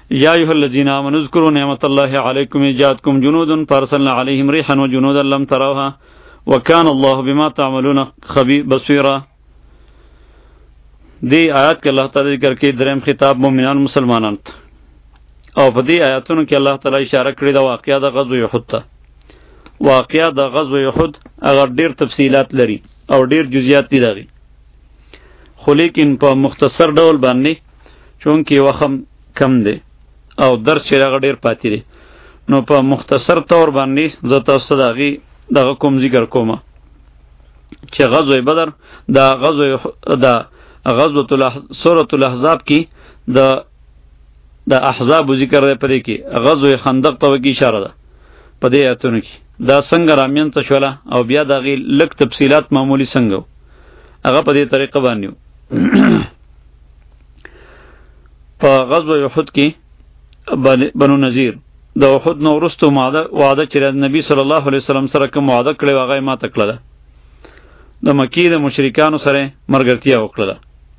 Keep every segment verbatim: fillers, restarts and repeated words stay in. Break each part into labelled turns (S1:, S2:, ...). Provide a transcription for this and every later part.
S1: یا ایها الذین آمنوا اذکروا نعمت الله علیکم اذ جاءتکم جنود فارسلنا علیهم ریحا وجنودا لم تروها وکان الله بما تعملون خبیر بصیرا. دی آیات کې الله تعالی ذکر کې دریم خطاب مؤمنان مسلمانان ته، او په دې آیاتونو کې الله تعالی اشاره کړې ده واقعیا د غزوه احد ته. واقعیا د غزوه احد هغه ډیر تفصیلات لري او ډیر جزئیات دي دغه، خو لیکن په مختصر ډول باندې چونکې وخت کم دی او درس چې هغه ډیر پاتې دی، نو په مختصر طور باندې زه تاسو ته دغه دغه کوم ذکر کوم چې غزوه بدر د غزوه د غزوه سورۃ الاحزاب کې د د احزاب ذکر دی، پرې کې غزوه خندق ته کی اشاره ده په دې آیتونو کې. دا څنګه رامین ته شوله او بیا دغه لک تفصیلات معمولی څنګه هغه په دې طریقه باندې په غزوه احد کې بنو نذیر د احد نو وروسته وعده وعده چې نبی صلی الله علیه وسلم سره کوم وعده کړی هغه ما تکړه ده، د مکی د مشرکانو سره مرګرتیا وکړه.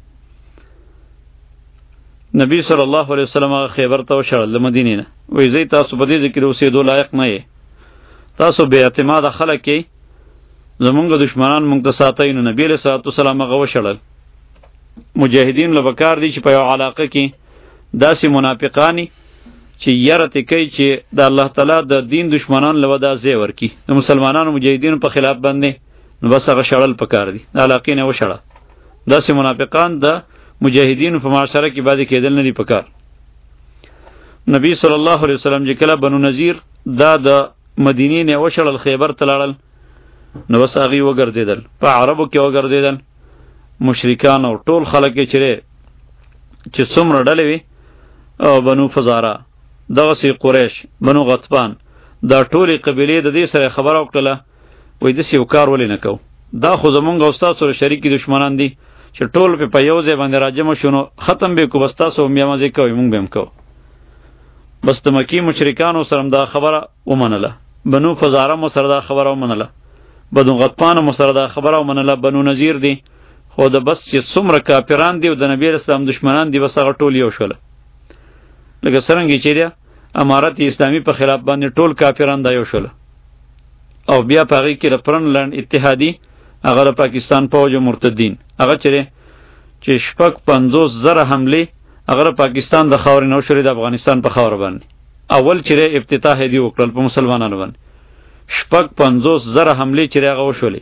S1: نبی صلی الله علیه وسلم هغه خیبر ته وشړل د مدینې نه، وایي زه تاسو په دې ذکر اوسېدو لایق نه یې، تاسو بې اعتماد خلک یې، زمونږ دشمنان مونږ ته ساتئ. نو نبی علیه الصلاة والسلام هغه وشړل. مجاهدین له پکار دي چې په یو علاقه کې داسې منافقانی چې یره ته کوي چې د الله تعالی د دین دشمنان له ودا ځای ورکي د مسلمانانو مجاهدینو په خلاف باندې، نو بس هغه شړل پکار دي، د علاقې نه وشړه. داسې منافقان د مجاهدینو په معاشره کې باندې کېدل نه دي پکار. نبی صلی الله علیه وسلم چې کله بنو نذیر دا د مدینې نه وشړل خیبر ته لاړل، نو بس هغې وګرځېدل، په عربو کې وګرځېدل مشرکان او ټول خلک یې چې چې څومره ډلې وي، او بنو فزاره، دغسې قریش، بنو غطفان، دا ټولې قبیلې د دې سره خبره وکړله، وایي داسې یو کار ولې نه کوو، دا خو زمونږ او ستاسو سره شریکي دشمنان دي چې ټول پې په یو ځای باندې راجمع شو، نو ختم به یې کړو، بس تاسو هم بیا مزې کوئ مونږ به هم کوو. بس د مکي مشرکانو سره هم دا خبره ومنله، بنو فزاره مو سره دا خبره ومنله، بنو غطفان مو سره دا خبره ومنله، بنو نذیر دي، خو د بس چې څومره کافران دي او د نبی اسلام دشمنان دي بس هغه ټول یو شوله. لکه څرنګه چې دی امارت اسلامی په خلاف باندې ټول کافران دا یو شوله، او بیا په هغې کې د پرنلنډ اتحادي هغه د پاکستان پوځ او مرتدین هغه چې چې شپږ پنځوس زره حملې هغه د پاکستان د خاورې نه وشولې د افغانستان په خاوره باندې. اول چې افتتاح یې دي وکړل په مسلمانانو باندې، شپږ پنځوس زره حملې چې هغه وشولې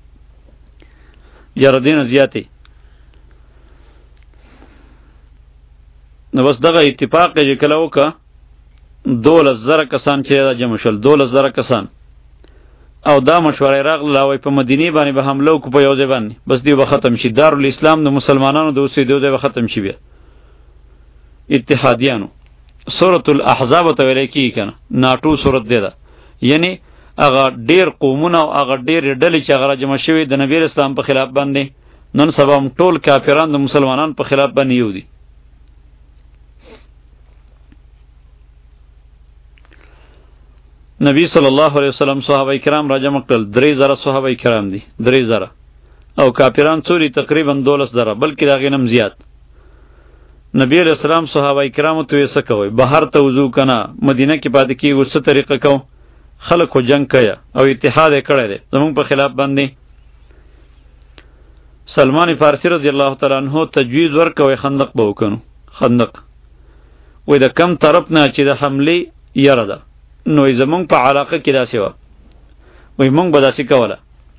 S1: یا ردین زیاتې. نو بس دغه اتفاق چې کله وکړه دولس زره کسان چې دا جمع شول، دولس زره کسان، او دا مشوره راغله وایي په مدینې باندې به حمله وکړو په یو ځای باندې، بس دی به ختم شي، دارالاسلام د مسلمانانو د اوسېدو ځای به ختم شي. بیا اتحادیانو سورۃ الاحزاب ته ویلی کېږي که نه، ناټو صورت دی ده، یعنی هغه ډیر قومونه او هغه ډېرې ډلې چې هغه راجمع شوي د نبی اسلام په خلاف باندې، نن سبا هم ټول کافران د مسلمانانو په خلاف باندې یو دي. نبی صلی الله علیه وسلم صحابه کرام راجمع کړل، درې زره صحابه کرام دي، درې زره، او کافران څوري تقریبا دولس زره، بلکې د هغې نه هم زیات. نبی علیه السلام صحابه کرامو ته ویې څه کوئ، بهر ته وضو که نه مدینه کې پاتې کېږو، څه طریقه کوو، خلکو جنگ کیا او اتحاد یې کړی دی زمونږ په خلاف باندې. سلمان فارسی رضی الله تعالی عنہ تجویز ورکوي خندق به وکنو، خندق وای د کم طرف نه چې د حملې یره ده، نو زمونږ په علاقه کې داسې وه، وای مونږ به داسې کوله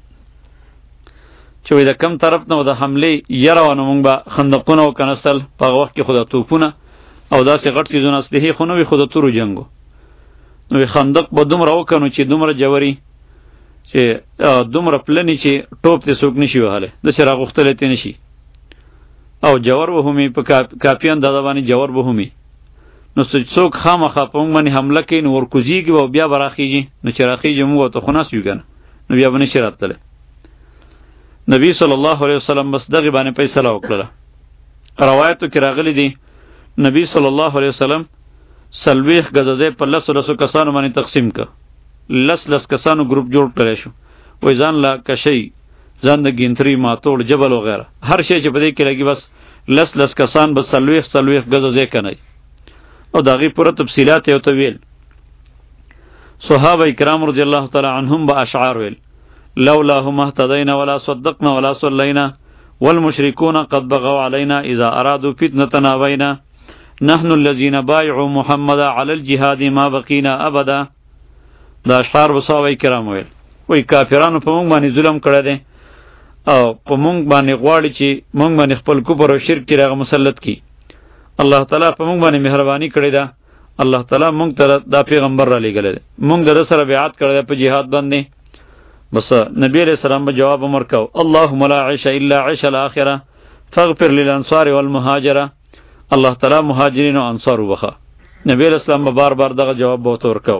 S1: چې وای د کم طرف نه د حملې یره وه، نو مونږ به خندقونه وکنستل، په هغه وخت کې خو د توپونه او داسې غټ څیزونه اسلحې خو نه وي، خو د تورو جنګو، نو خندق به دومره وکنو چې دومره جوړي چې دومره پلنې چې ټوپ ته څوک نشي وهلی، داسې راغوښتلی ته نشي، او جوړ به هم په کافي اندازه باندې جوړ به هم، نو څوک خامخا په موږ باندې حمله کوي نو ورکوزېږي او بیا به راخېږي، نو چې راخېږي موږ ورته خو ناست یو که نه، نو بیا به نشي راتللی. نبی صلی الله علیه وسلم بس دغې باندې فیصله وکړله. روایتو کې راغلی دی نبی صلی الله علیه وسلم څلوېښت ګزه ځای په لسو لسو کسانو باندې تقسیم که، لس لس کسانو ګروپ جوړ کړی شو، وایي ځان له کشۍ، ځان د ګینتري، ماتوړ، جبل وغیره هر شی چې په دې کې لګي، بس لس لس کسان به څلوېښت څلوېښت ګزه ځای کنئ، او د هغې پوره تفصیلات یې ورته ویل. صحابه کرام رضی الله تعالی عنهم به اشعار ویل: لولاه ما اهتدینا ولا صدقنا ولا صلینا والمشركون قد بغوا علينا اذا ارادوا فتنة ابينا نحن الذين بايعوا محمد على الجهاد ما بقينا ابدا. دا اشعار به صحابه کرام ویل. وی کافرانو په مونږ باندې ظلم کړی دی او په مونږ باندې غواړي چې مونږ باندې خپل کفر او شرک کې راغه مسلط کی. الله تعالی په مونږ باندې مهرباني کړې ده. الله تعالی مونږ ته دا پیغمبر را لېږلی دی، مونږ د سره بیعت کړی دی په جهاد باندې. بس نبی علیہ السلام به جواب ورکاو: اللهم لا عيش الا عيش الاخره فاغفر للانصار والمهاجره. الله تعالی مهاجرین او انصار وبخه. نبی علیہ السلام به بار بار دغه جواب به ورکاو.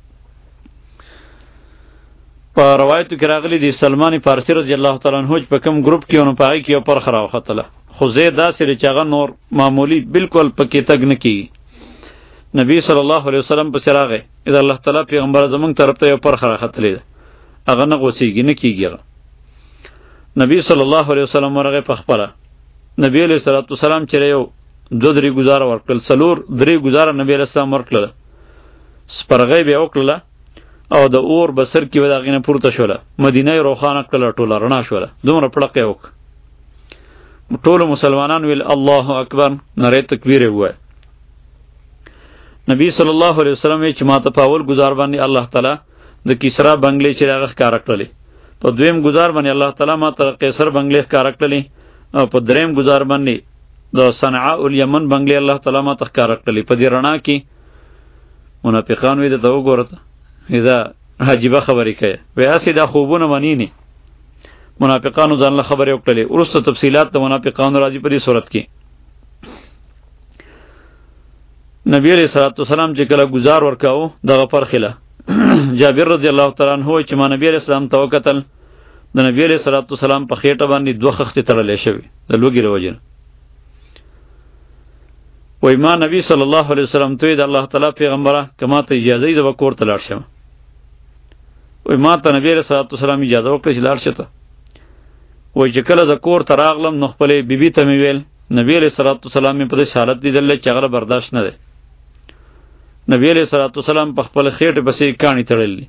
S1: په روایتو کې راغلی دی سلمان فارسی رضی الله تعالی عنہ په کوم گروپ کې ونه پای کې پر خراو خطله خو زه داسې چې هغه نور معمولی بالکل پکې تګ نه کی. نبی صلی الله علیه وسلم په سراغه اذا الله تعالی پیغمبر زمونږ طرف ته پر خرا خطلې هغه نه غوسیږي نه کیږي. نبی صلی الله علیه وسلم ورغه په خپل نبی علیہ الصلوۃ والسلام چې یو دو درې گزار ورکړل سلور درې گزار نبی علیہ السلام ورکړل سپرغې به وکړه او د اور بسر کې ودا غینه پورته شوله مدینه روخانه کړه ټوله رڼا شوله دومره پړقې وک ټول مسلمانان ویل الله اکبر نره تکبیر وای. نبی صلی الله علیه وسلم چې ماته په اول گزار باندې الله تعالی د کسرا بنگلې چې راغ ښکار کړلې په دویم گزار باندې الله تعالی ماته قیصر بنگلې ښکار کړلې او په دریم گزار باندې د صنعاء الیمن بنگلې الله تعالی ماته ښکار کړلې. په دې رڼا کې منافقان وې ته وګورته اذا عجیبه خبرې کوي وای اسی دا خوبونه منینی. منافقانو ځان له خبرې وکړلې ورسته تفصیلات د منافقانو راځي په دې صورت کې. نبی علیہ الصلوۃ والسلام چې کله گزار ورکاو دغه پرخله جابر رضی الله تعالی عنہ چې ما نبی علیہ السلام ته وکتل د نبی علیہ الصلوۃ والسلام په خېټه باندې دوه خختې تړلې شوی د لوګي روجن. وای ما نبی صلی الله علیه وسلم ته د الله تعالی پیغمبره کما ته اجازه ای د وکور ته لاړ شم. وای ما ته نبی علیہ الصلوۃ والسلام اجازه وکړه چې لاړ شته. وای چې کله ز کور ته راغلم نو خپل بیبي ته مې ویل نبی علیہ الصلوۃ والسلام په دې حالت دی دلته چې هغه برداشت نه دی. نبی علیہ الصلوۃ والسلام په خپل خېټه پسې کانی تړلې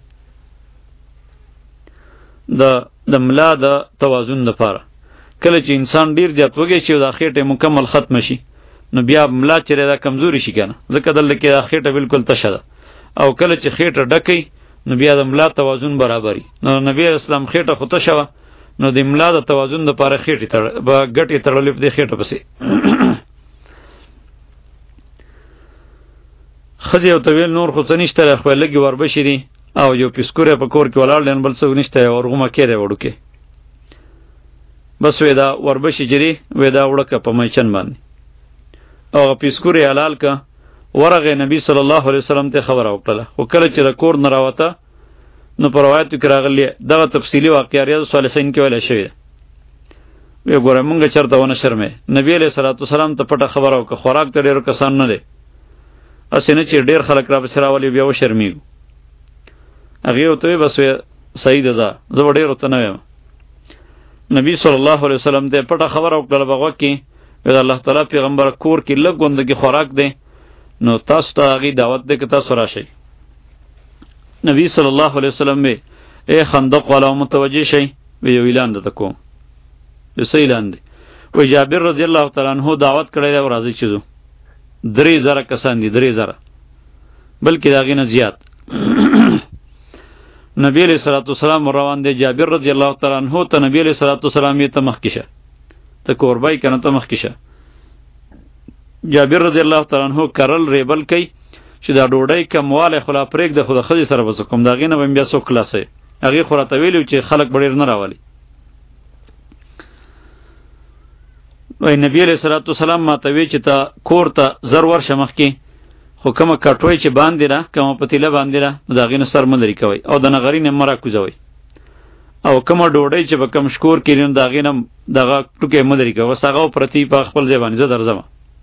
S1: د د ملا د توازن لپاره. کله چې انسان ډیر زیات وږي چې د خېټه مکمل ختم شي نو بیا ملا چې دا کمزوري شي کنه ځکه دلته کې د خېټه بالکل تشه ده او کله چې خېټه ډکې نو بیا د ملا توازن برابري. نو نبی اسلام خېټه خو تشه و نو د ملا د توازن لپاره خېټه تړ به ګټي تړلې په خېټه پسې خزی او طویل نور خو څنیشته خو لګي وربشي دي او یو پیسکوره په کور کې ولاړ لن بل څه نشته ورغمه کېده وړوکې بس وې دا وربشي جری وې دا وړکه په میچن باندې او پیسکوره حلال کا ورغه نبی صلی الله علیه وسلم ته خبر اوکړه خو کله چې د کور نه راوته نو په روایت کې راغلی دا تفصیلی واقعیا ریاض صالحین کې ویل شوی وی ګوره مونږ چرته ونه شرمې نبی علیہ الصلوۃ والسلام ته پټه خبر او خوراک ته ډیر کسان نه دي اسنه چې ډیر خلک را بسراولي بیا و شرمیږي. هغه ته بس صحیح ده زه ډیر ورته نه یم. نبی صلی الله علیه وسلم ته پټه خبر او کړه بغو کې د الله تعالی پیغمبر کور کې لږ غوندګي خوراک دی نو تاسو ته هغه دعوت ده که تاسو راشئ. نبی صلی الله علیه وسلم به اے خندق والا متوجه شي وی اعلان ده کوم یو اعلان دی. و جابر رضی الله تعالی عنہ دعوت کړی او راضی شو درې زره کسان دي درې زره بلکې داغې نه زیات. نبی علیہ الصلوۃ والسلام روان دی جابر رضی الله تعالی عنہ ته نبی علیہ الصلوۃ والسلام یې ته مخکشه ته قربای کنه ته مخکشه. جابر رضی الله تعالی عنہ کرل ریبل کوي چې دا ډوډۍ کمواله خلا پرېګ د خود خځې سره وسه کوم داغې نه بیا سو کلاسه هغه خو راته ویلو چې خلک ډېر نه راوالي. وای نبی علیہ الصلوۃ والسلام ما ته وی چې تا کور ته زر ورشه مخ کې خو کومه کټوي چې باندې را کومه پتیله باندې را داغې نه سر مندري کوي او د نغری نه مرا کوزوي او کومه ډوډۍ چې به کم شکور کړي داغې نه دغه ټوکې مندري کوي وسغه پرتی په خپل ځای باندې زه درځم.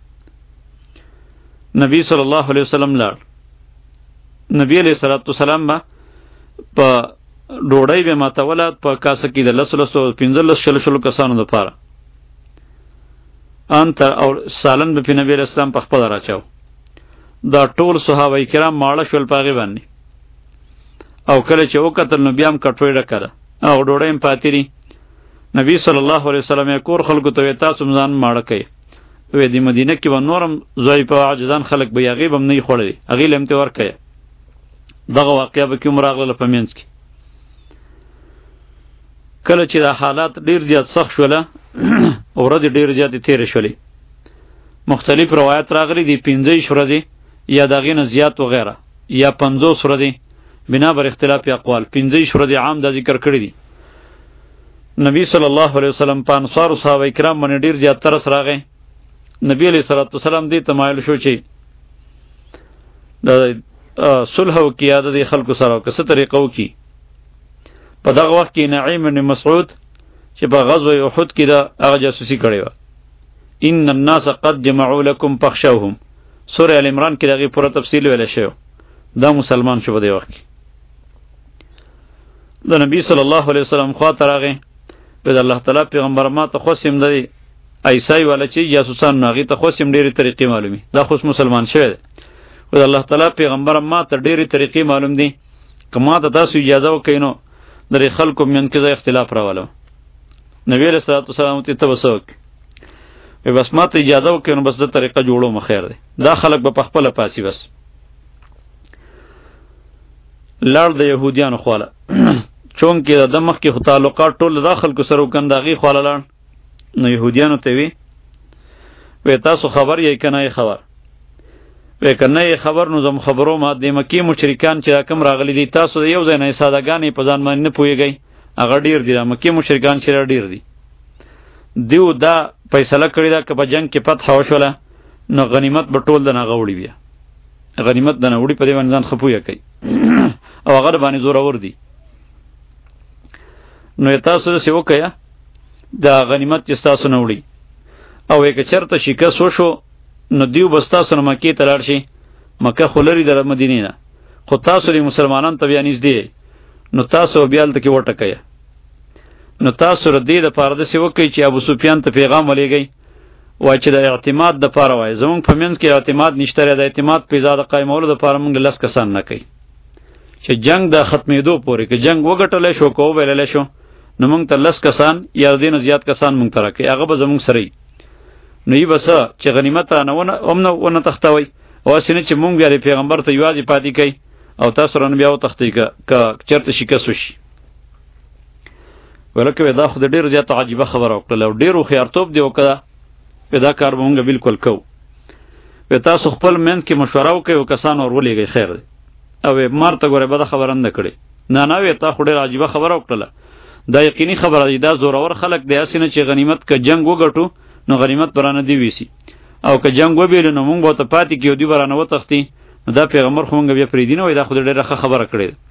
S1: نبی صلی الله علیه وسلم لاړ. نبی علیہ الصلوۃ والسلام با په ډوډۍ به ماتوله په کاسه کې د لس لسو پنځلس شل شل کسانو لپاره ان تر او سالن به نبی علیہ السلام په خپل راچاو دا ټول صحابه کرام ماړه شول په هغې باندې، او کله چې وکتل نو بیا هم کټوۍ ډکه ده او ډوډۍ هم پاتې دي. نبي صلی الله علیه وسلم یې کور خلکو ته وی تاسو هم ځان ماړه کوئ. وی د مدینه کې به نور هم ضعیف او عاجزان خلک به یې هغې به هم نه یې خوړلي، هغې له هم ترې ورکوئ. دغه واقعه به کې هم راغله په منځ کې. کله چې دا حالات ډېر زیات سخت شوله ورځې ډېرې زیاتې تېرې شولې، مختلف روایت راغلي دي پنځه ویشت ورځې یا د هغې نه زیات وغیره یا پنځوس ورځې بنا بر اختلاف اقوال. پنځه ویشت ورځې عام دا ذکر کړي دي. نبی صلی الله علیه وسلم په انصارو صحابه کرام باندې ډېر زیات ترس راغی. نبی علیه صلوات وسلام دې ته مایل شو چې د صلح وکړي یا د دې خلکو سره که څه طریقه وکړي. په دغه وخت کې نعیم بن مسعود چې په غزوه احد کې ده هغه جاسوسي کړې وه. ان الناس قد جمعوا لكم فاخشوهم، سوره ال عمران کې دغې پوره تفصیل ویلی شوی. دا مسلمان شو په دې وخت کې. د نبی صلی الله علیه وسلم خوا ته راغی، وی د الله تعالی پیغمبر ما ته خوس یم دی عیسی والا چې جاسوسان نو هغې ته خوس یم ډېرې طریقې معلومي، دا خوس مسلمان شوی دی. وی د الله تعالی پیغمبر ما ته ډېرې طریقې معلوم دي، که ما ته تاسو اجازه وکئ نو درې خلکو منځ کې زه اختلاف راولم. نبی علیه صلوات وسلام ته ته به څه وکړي؟ وی بس ما ته اجازه وکړي نو بس زه طریقه جوړوم خیر دی. دا خلک به په خپله پاسي. بس لاړ د یهودیانو خواله چونکې د مخکې خو تعلقات ټول دا خلکو سره وکړن د هغې خواله لاړ. نو یهودیانو ته وی وی تاسو خبر یې که نه یې خبر؟ وی که نه یې خبر نو زم خبروم د مکې مشرکان چې دا کم راغلي دي تاسو د یو ځای نه سادهګانې په ځان باندې نه پوهېږئ، هغه ډېر دي. دا مکې مشرکان چې ډېر دي. دیو دا فیصله کړې ده که په جنګ کې فتحه وشوله نو غنیمت به ټول د نه هغه وړي، بیا غنیمت د نه وړي، په دې باندې ځان ښه پویه کوي او هغه د باندې زورور دي. نو یې تاسو داسې وکئ دا غنیمت چې ستاسو نه وړي، او که چېرته شکست وشو نو دیو به ستاسو نه مکې ته لاړ شي. مکه خو لرې د مدینې نه، خو تاسو د مسلمانانو ته بیا نږدې، نو تاسو بیا هلته کې وټکئ. نو تاسو د دې دپاره داسې وکئ چې ابو سفیان ته پیغام ولېږئ، وایي چې د اعتماد دپاره وایي زمونږ په منځ کې اعتماد نشته دی، د اعتماد فضا د قایمولو دپاره موږ لس کسان نه کوي چې جنگ د ختمېدو پورې که جنگ وګټلی شو که وبایللی شو نو موږ ته لس کسان یا د دې نه زیات کسان موږ ته راکوي، هغه به زموږ سره وي. نو یې به څه چې غنیمت رانه هم نه ونه تښتوئ، او هسې نه چې مونږ بیا د پیغمبر ته یوازې پاتې کوئ او تاسو رانه بیا وتښتئ که چېرته شکست وشي. ولکه وی دا خو د ډېرو زیاته عجیبه خبره وکړله او ډېر هوښیارتوب دې وکړه. وی دا کار به مونږ بلکل کوو. وی تاسو خپل منځ کې مشوره وکئ او کسان ور ولېږئ خیر دی. او وی مار ته ګورې بده خبره هم نه کړې. نه نه وی تا خو ډېره عجیبه خبره وکړله، دا یقیني خبره دی، دا زورور خلک دی، هسې نه چې غنیمت که جنګ وګټو نو غنیمت به رانه دی ویسي، او که جنګ وبیلو نو مونږ به ورته پاتې کړي او دوی به رانه وتښتي. نو دا پیغمبر خو مونږ بیا پرېږدي نه، وایي دا خو د ډېره ښه خبره کړې ده.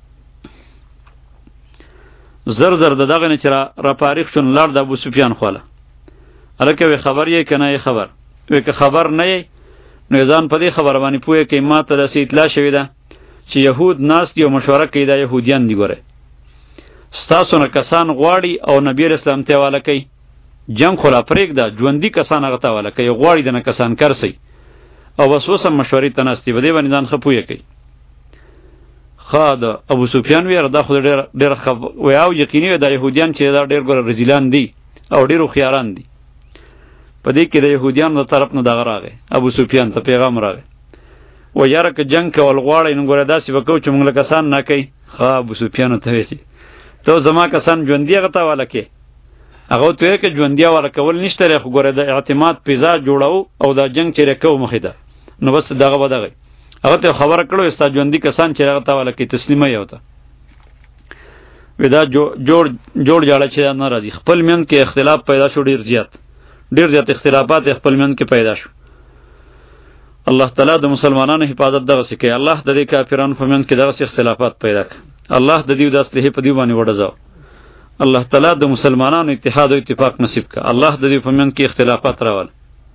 S1: زر زر د دغه نه چې را پاریخ شو نو لاړ د ابو سفیان خواله. هلکه وی خبر یې که نه یې خبر؟ وی که خبر نه یې نو ځان په دې خبره باندې پوهې کوي ما ته داسې اطلاع شوې ده چې یهود ناست دي او مشوره کوي، دا یهودیان دي. ګورئ ستاسو نه کسان غواړي او نبي علیه السلام ته حواله کوي، جنگ خو لا پرېږده، ژوندي کسان هغه ته حواله کوي، غواړي د نه کسان کرسئ او بس اوس هم مشورې ته ناست دي، په دې باندې ځان ښه پوهه کوي. ښه د ابو سفیان ویره دا خو د ډېره ښه وی او یقیني وی دا یهودیان چې دا ډېر ګوره رزیلان دي او ډېر هوښیاران دي. په دې کې د یهودیانو د طرف نه دغه راغی، ابو سفیان ته پیغام راغی، و یاره که جنگ کول غواړئ نو ګوره داسې به کوو چې موږ له کسان نه کوي. ښه ابو سفیانو ته ویل ته زما کسان ژوندي هغه ته حواله کړې، هغه ورته ویل که ژوندي حواله کول نشته دی، خو ګوره د اعتماد فضا جوړو او دا جنگ چې کوو مخې ته نو بس دغه به دغه هغه ته خبره کړو ستا ژوندي کسان چې هغه ته حواله کوي تسلیمه یې ورته. وی دا جوړ جوړ جاړه چې نه راځي، خپل منځ کې اختلاف پیدا شو، ډېر زیات ډېر زیات اختلافات خپل منځ کې پیدا شو. الله تعالی د مسلمانانو حفاظت دغسې کوي، الله د دې کافرانو په منځ کې دغسې اختلافات پیدا کړي، الله د دې د اصلحې په دې باندې وډځاو. الله تعالی د مسلمانانو اتحاد او اتفاق نصیب کړه، الله د دې په منځ کې اختلافات راول.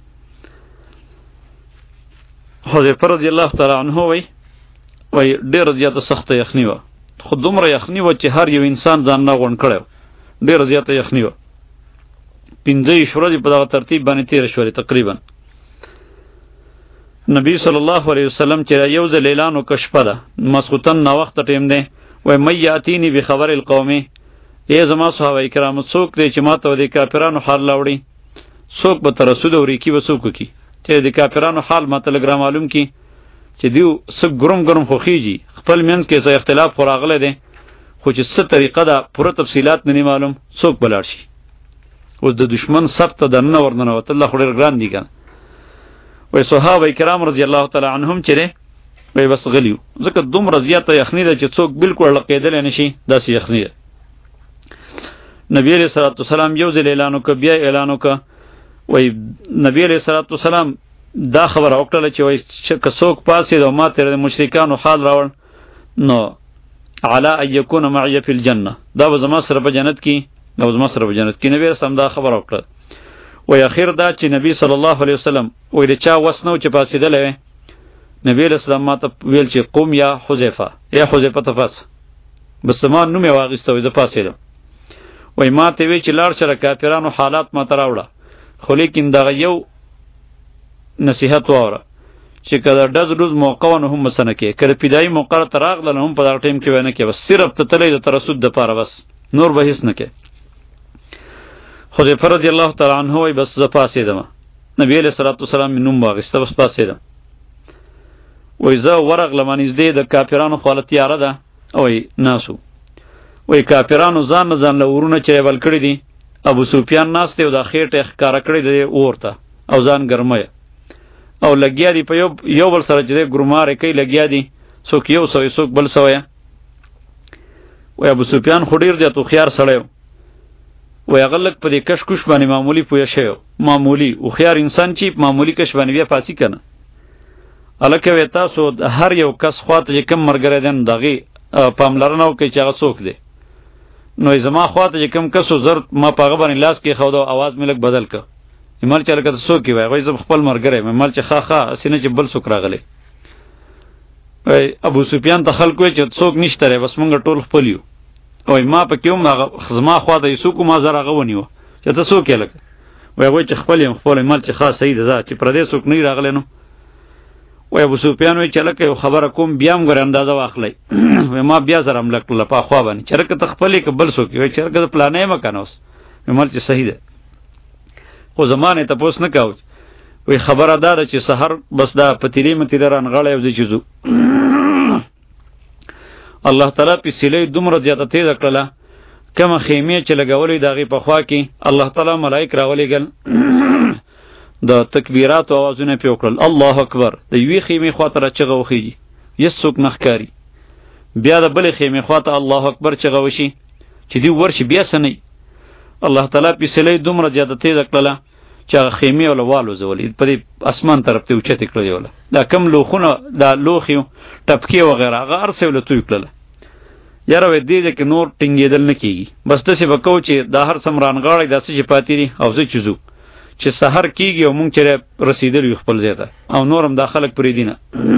S1: حذیفه رضی الله تعالی عنه وی وی ډېره زیاته سخته یخني وه، خو دومره یخني وه چې هر یو انسان ځان نه غونډ کړی و، ډېره زیاته یخني وه. پنځه ویشت ورځې په دغه ترتیب باندې تېره شولې تقریبا. نبی صلی الله علیه وسلم چې یو ځل اعلان وکړ شپه ده مسخوتن نا وخت ټیم دی وای مې یاتینی بخبر القوم ای زما صحابه کرام څوک دی چې ماته د کافرانو حال لاوړي څوک به تر رسول او ریکی وسوک کی چې د کافرانو حال ما تلګرام معلوم کی چې دیو سګ ګرم ګرم خو خيږي خپل منځ کې څه اختلاف خراغله دي خو چې څه طریقه ده پوره تفصيلات نه معلوم څوک بلار شي اوس د دشمن سب ته دنه ورننه وت الله خوري ګران دي کنه وای صحابه کرام رضی الله تعالی عنهم چره وای بس غلیو ځکه دوم رضیات یخنی ده چې څوک بالکل لقیدل نشي داسې یخنی ده نبی علیہ الصلوۃ والسلام یو ځل اعلان وکړ بیا اعلان وکړ وای نبی علیہ الصلوۃ والسلام دا خبر اوکړه چې وای چې څوک پاسې د ماته د مشرکانو حال راوړ نو علا ان یکون معي فی الجنه دا به زما سره په جنت کې دا زما سره په جنت کې نبی رسول دا خبر اوکړه وای اخر دا چې نبی صلی الله علیه وسلم وای د چا وسنو چې پاسې دلې نبی رسول الله ماته ویل چې قوم یا حذیفه یا حذیفه تفاس بس ما نوم یې واغستوي د پاسې ده وای ما ته وی چې لار سره کافرانو حالات ما تراوړه خو لیکن دا یو نصیحت واره چې کله دز روز موقع نه هم مسنه کې کله پیدای موقع تراغله هم په دا ټیم کې ونه کې بس صرف ته تلې د ترسود د پاره بس نور به هیڅ نه کې حذیفه رضی الله تعالی عنہ وای بس ز پاسې دم نبی علیہ الصلوۃ والسلام نوم واغسته بس پاسې دم وای زه ورغ لمنځ دې د کافرانو حالت یاره ده وای ناسو وای کافرانو ځان ځان له ورونه چې ول کړی دي ابو سفیان ناس ته د خېټه ښکارا کړی دی اورته او ځان ګرمه او لګیا دی په یو یو بل سره چې ګرماره کوي لګیا دی څوک یو سوې څوک بل سوې وای ابو سفیان خډیر دی تو خيار سړیو وای غلک په دې کش کوش باندې معمولی پویا شیو معمولی او خيار انسان چې معمولی کش باندې بیا فاسی کنه الکه وې تاسو هر یو کس خواته کم مرګره دین دغه پاملرنه او کې چې هغه څوک دی نو زما خواته چې کم کسو زر ما پاغه باندې لاس کې خو دا आवाज ملک بدل ک ایمال چل کته څوک وای وای زه خپل مرګره مې چې خا خا سینه چې بل څوک راغلی وای ابو سفیان ته خلکو چې څوک نشته ره بس مونږ ټول خپلیو وای ما په کوم خزما خواته یسو کو ما زره غونیو چې ته څوک لک وای وای چې خپل خپل مال چې خاص صحیح ده چې پردیس څوک نه راغلی نو وای ابو سفیان وای چې لکه خبره کوم بیا موږ اندازه واخلای وای ما بیا زره ملک لپا خوا باندې چرګه ته خپلې قبل سو کې وای چرګه پلانې مکنوس مال چې صحیح ده خو زمانه ته پوس نه کاوه وای خبره دار چې سحر بس دا پتیری متیری ران غړې او چیزو الله تعالی په سیلې دومره زیاته تیز کړله کما خیمه چې لګولې داغي په خوا کې الله تعالی ملائک راولې ګل د تکبیرات او اوازونه په وکړل الله اکبر د یوې خیمه خاطر چغه وخیږي یسوک نخکاری بیا د بلې خیمه خاطر الله اکبر چغه وشي چې دی ورشي بیا سنې الله تعالی په سلی دومره زیاته تیز کړله چې خیمه ول والو زولې په دې اسمان طرف ته اوچته کړې ولا دا کم لوخونه دا لوخیو ټپکی و غیره هغه ارسه ول توې کړله یاره وې دې کې نور ټینګېدل نه کیږي بس ته څه وکاو چې دا هر سمران غاړې داسې چې پاتې دي او څه چیزو چې سحر کیږي او مونږ چې رسیدل یو خپل ځای ته او نورم داخلك پرې دینه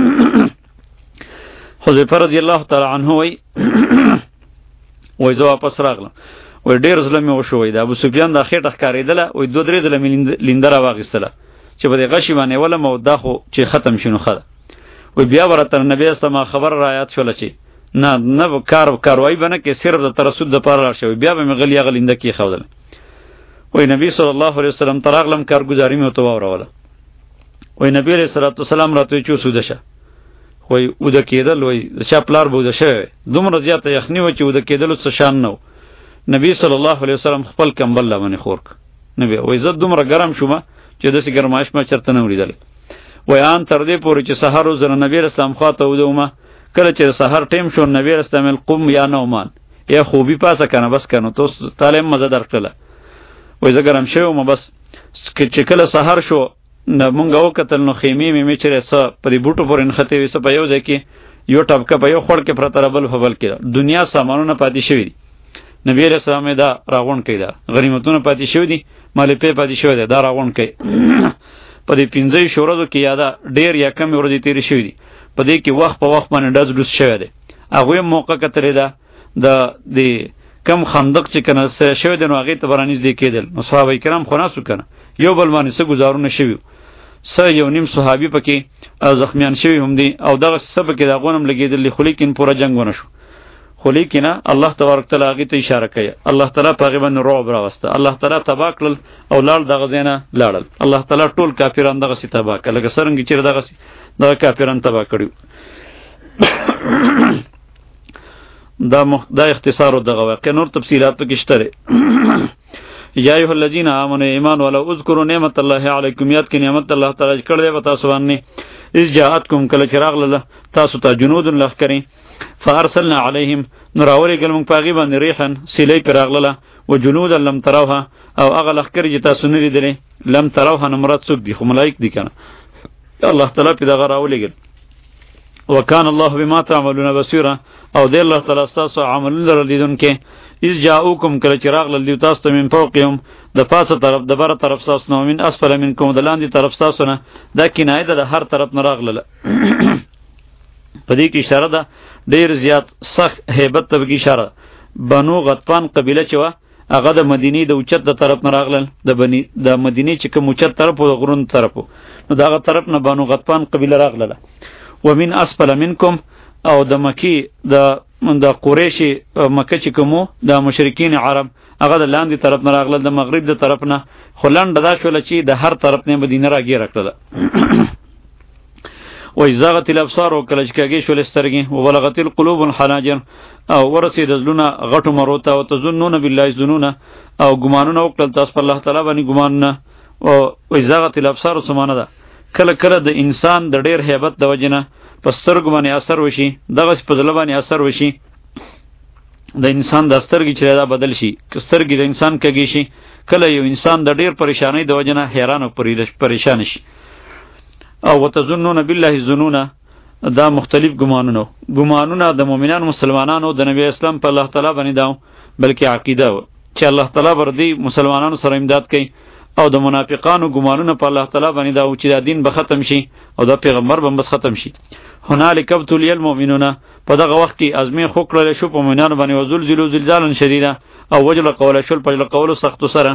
S1: حذیفه رضی الله تعالی عنہ وای وای زه واپس راغلم وای ډیر ظلم وشو وای د ابو سفیان د خېټه ښکارېدله وای دوه درې ځله لیندره واغستله چې په دې غشي باندې ولا مو دا خو چې ختم شینو خله وای بیا ورته نبی اسلام خبر رايات شول چې نه نه کار کاروای بنه کې صرف د ترسود د پاره راشه بیا به مغلی غلینده کې خودل وای نبی صلی الله علیه وسلم تراغلم کارګزاري مې تو وراوله وای نبی علیہ الصلوۃ والسلام راته چو سودشه وای او د کېدل وای چې پلار بوده شه دومره زیاته یخنی و چې او د کېدل څه شان نو نبی صلی الله علیه وسلم خپل کمبل لمنه خورک نبی وای زه دومره ګرم شوم چې داسې ګرمایش ما چرته نه ولیدل وای ان تر دې پورې چې سحر وزره نبی اسلام خواته ودومه کله چې سحر ټیم شو نبی اسلام القم یا نومان یا خوبی پاسه کنه بس کنه تو تعلیم مزه درکړه وای زه ګرم شوم بس چې کله سحر شو نه مونږ او کتل نو خیمه مې مې چیرې څه په دې بوټو پورې نخته وي څه په یو ځای کې یو ټپکه په یو خړ کې پرته بل فبل کې دنیا سامانونه پاتې شوی دي نبی رسول الله دا راغون کړي دا غنیمتونه پاتې شوی دي مال په پاتې شوی دی دا راغون کړي په دې پنځه شورو کې یاده ډیر یا کم ورځې تیر شوی دي په دې کې وخت په وخت باندې دز روز شوی دی هغه موقع کترې دا د دې کم خندق چې کنه سره شوی دی نو هغه ته برانیز دی کېدل نو صحابه کرام خو ناسو کنه یو بل باندې څه گزارونه شوی س یو نیم صحابي پکې زخمیان شوی هم دي او دغه سبب کې دا غونم لګیدل خو لیکن پورا جنگ ونه شو خو لیکن الله تبارک تعالی هغه ته اشاره کوي الله تعالی په غیبن رعب راوسته الله تعالی تبا کړل او لاړ دغه زینه لاړل الله تعالی ټول کافرانو دغه سی تبا کړل لکه څنګه چې دغه سی دغه کافرانو تبا کړیو دا مخ دا اختصار دغه واقع نور تفصيلات پکې شته یا ایها الذین آمنوا ایمان ولو اذکروا نعمت الله علیکم یاد کې نعمت الله تعالی کړل و تاسو باندې اذ جاءتکم کله چراغ له تاسو ته جنود لخرین فارسلنا علیهم نراولی گلمون پاغي باندې ریحن سیلی پراغله و جنود لم تروها او هغه لخر چې تاسو نه لیدلې لم تروها مراد څوک دي خو ملائک دي کنه الله تعالی په دغه راولی گل وکان الله بما تعملون بصیرا او دی الله تعالی تاسو عمل لرلیدون کې اذ جاءوکم کله چراغ للی تاسو من فوقهم د پاسه طرف د بره طرف تاسو نو من اسفل منکم د لاندې طرف تاسو نه دا کنایه ده د هر طرف نه راغله په دې کې اشاره ده ډیر زیات سخت هیبت ته کې اشاره بنو غطفان قبیله چې و هغه د مدینې د اوچت د طرف نه راغلل د بنی د مدینې چې کوم اوچت طرف او غرون طرف نو داغه طرف نه بنو غطفان قبیله راغله ومن اسفل منکم او د مکی د د قریشی مکه چې کومو د مشرکین عرب هغه د لاندې طرف نه راغله د مغرب د طرف نه خلند دا شول چې د هر طرف نه مدینه راګیر کړله و ازاغت الابصار وکله چې کېږي شول سترګې او بلغت القلوب الحناجر او ورسید زلونه غټو مروته او تظنون بالله ظنون او ګمانونه وکړل تاسو په الله تعالی باندې ګمانونه او ازاغت الابصار سمانه ده کله کله د انسان د ډیر hebat د وجنه پسترګ باندې اثر وشي دغه په ځل باندې اثر وشي د انسان د سترګې چې دا بدل شي کسترګې د انسان کېږي شي کله یو انسان د ډیر پریشانی د وجنه حیران او پریشان شي او وتظنون بالله الظنون دا مختلف ګمانونه ګمانونه د مؤمنان مسلمانانو د نبی اسلام په الله تعالی باندې دا بلکې عقیده و چې الله تعالی بردی مسلمانانو سره امداد کوي او د منافقانو ګمانونه په الله تعالی باندې دا چې دا دین به ختم شي او د پیغمبر به بس ختم شي هنالک ابتلی المؤمنون په دغه وخت کې ازمه خو کړل شو په مؤمنانو باندې وزلزلوا زلزالا شدیدا او وجل قول شل په قول سخت سره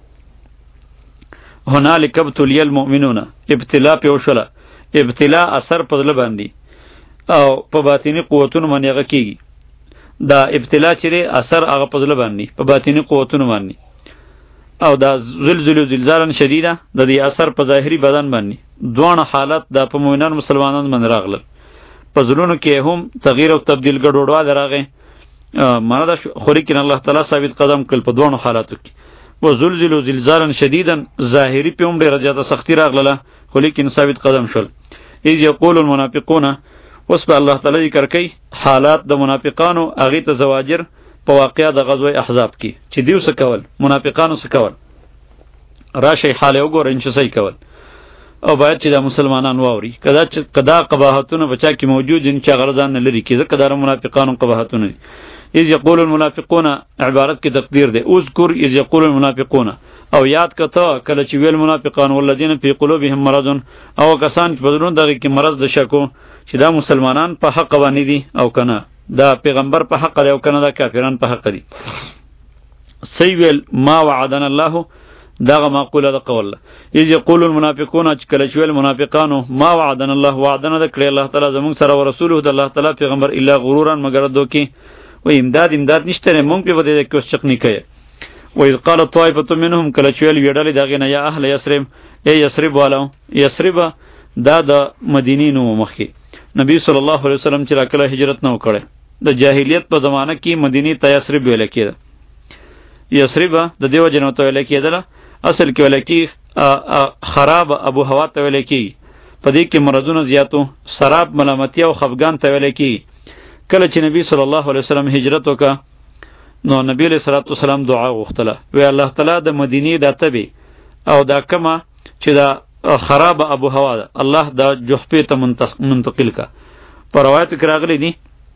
S1: هنالک ابتلی المؤمنون ابتلا په وشله ابتلا اثر په ځل باندې او په باطینی قوتونو باندې هغه کیږي دا ابتلا چې اثر هغه په ځل باندې په باطینی قوتونو باندې او دا زلزلو زلزالا شدیده د دې اثر په ظاهری بدن باندې دوه حالت د په مؤمنان مسلمانانو باندې راغله په زلونو کې هم تغییر او تبديل ګډوډوا دراغه معنی دا خوري کین الله تعالی ثابت قدم کړ په دوه حالاتو کې و زلزلو زلزالا شدیدا ظاهری په هم ډیره زیاته سختی راغله خو لیکن ثابت قدم شول اذ یقول المنافقون وس په الله تعالی ذکر کوي حالات د منافقانو اغه ته زواجر په واقعیا د غزوه احزاب کې چې دیو څه کول منافقانو څه کول راشي حال وګورئ چې څه کول او باید چې د مسلمانان واوري کدا چې کدا قباحتونه بچا کې موجود ان چې غرضان لري کې ځکه د منافقانو قباحتونه اذ یقول المنافقون عبارت کې تقدیر ده اذكر اذ یقول المنافقون او یاد کته کله چې ویل منافقان ولذین فی قلوبهم مرض او کسان چې بدلون دغه کې مرض د شکو چې دا مسلمانان په حق باندې دي او کنه دا پیغمبر په حق دی او کنه دا کافران په حق دي سی ویل ما وعدنا الله داغه معقوله ده قول اذ یقول المنافقون چې کله چې ویل منافقانو ما وعدنا الله وعدنا ده کړی الله تعالی زموږ سره او رسوله د الله تعالی پیغمبر الا غرورا مگر دوکي و امداد امداد نشته مونږ په بده کې اوس چقنی کوي و اذ قال طائفه منهم کله چې ویل ویډل دغه نه یا اهل یثرب ای یثرب والو یثرب دا د مدینې نو مخکي نبی صلی الله علیه وسلم چې راکله هجرت نه وکړي د جاهلیت په زمانه کې مدینې ته یثرب ویل کېده یثرب د دیو جنو ته ویل کېده اصل کې ویل کې خراب ابو هوا ته ویل کې په دې کې مرزونه زیاتو سراب ملامتیا او خفګان ته ویل کې کله چې نبی صلی الله علیه وسلم هجرت وکړه نو نبی علیہ الصلوۃ والسلام دعا وغوښتله وی الله تعالی د مدینې د تبي او دا کما چې دا خراب ابو هوا ده الله دا جحفه ته منتقل کا پر روایت کې راغلی دي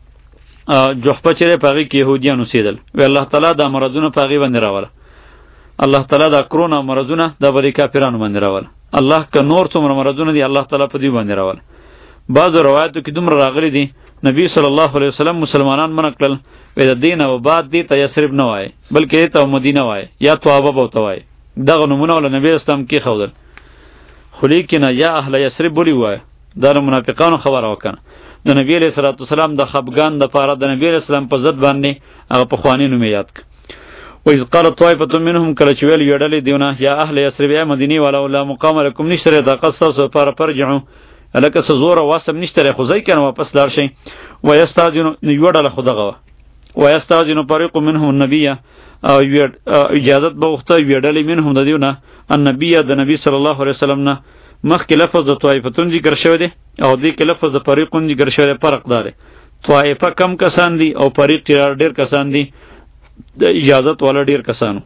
S1: جحفه چې په هغه کې يهوديان اوسېدل وی الله تعالی دا مرزونه په هغه باندې راوړل الله تعالی دا کرونا مرزونه د بری کافرانو باندې راوړل الله ک نور څومره مرزونه دي الله تعالی په دې باندې راوړل بعض روایتو کې دومره راغلي دي نبی صلی الله علیه وسلم مسلمانان منکل و د دین او بعد دی ته یثرب نه وای بلکې ته مدینه وای یا توابه بوته وای دغه نمونه ول نبی اسلام کې خودل خو لیکنه یا اهل یثرب بولی وای دا منافقانو خبره وکنه. د نبی علیہ الصلوۃ والسلام د خفګان د پاره د نبی علیہ السلام په ضد باندې هغه په خوانی نوم یاد ک. و اذ قال طائفه منهم کله چې ویل یړلې دیونه یا اهل یثرب یا مدینی ولا ولا مقام لكم نشره د قصص پر پرجعو الکه سزور واسم نشته خو ځای کنه واپس لار شي. و یستاذن یوړل خدغه و یستاذن فريق منهم النبي او اجازت به وخته ویړلې منهم د دیونه النبي د نبی صلی الله علیه وسلم نه مخکې لفظ د طائفتون ذکر شوی دی او دې کې لفظ د فریقون ذکر شوی دی. فرق داره طائفه کم کسان دي او فریق ډیر کسان دي د اجازت والا ډیر کسانو.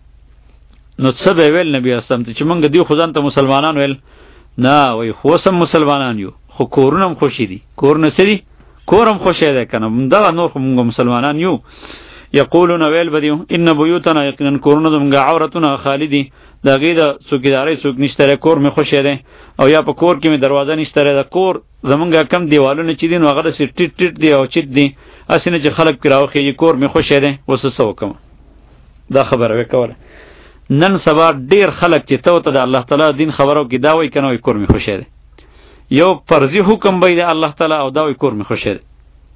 S1: نو څه به ویل نبی اسلام ته چې مونږ دی خو ځان ته مسلمانان ویل نه وای خو سم مسلمانان یو خو کورونم خوشی دي کورونه سری کورم خوشی ده کنه دا نور خو مونږ مسلمانان یو. یقولون ویل بدیو ان بیوتنا یقینا کورونه زمونږ عورتونه خالدی دا غي د څوکیداري څوک نشته کور می خوشی ده او یا په کور کې می دروازه نشته د کور زمونږ کم دیوالونه چې دین هغه سي ټټ ټټ دی او چت دی اسنه چې خلک کراوخی کور می خوشی ده وسه وکم دا خبره وکوله. نن سبا ډیر خلک چې تو ته د الله تعالی دین خبرو کې دا وای کنه کور می خوشی ده یو فرضی حکم به د الله تعالی او دا وای کور می خوشی ده